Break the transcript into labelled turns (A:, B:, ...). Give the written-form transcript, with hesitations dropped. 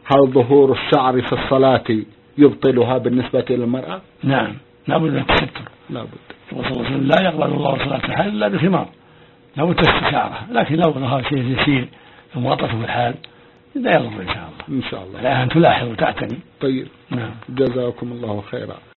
A: هل ظهور الشعر في الصلاة يبطلها بالنسبة للمرأة؟
B: نعم، لا بد من التستر.
A: لا بد.
B: الرسول صلى الله عليه وسلم لا يقبل الله صلاة الحال إلا بخمار، لا بد تستشعرها، لكن لو ظهر شيء يسير ثم غطته في الحال لا يضر إن شاء الله.
A: إن شاء الله.
B: لا أن تلاحظ وتعتني.
A: طيب.
B: نعم.
A: جزاكم الله خيرا.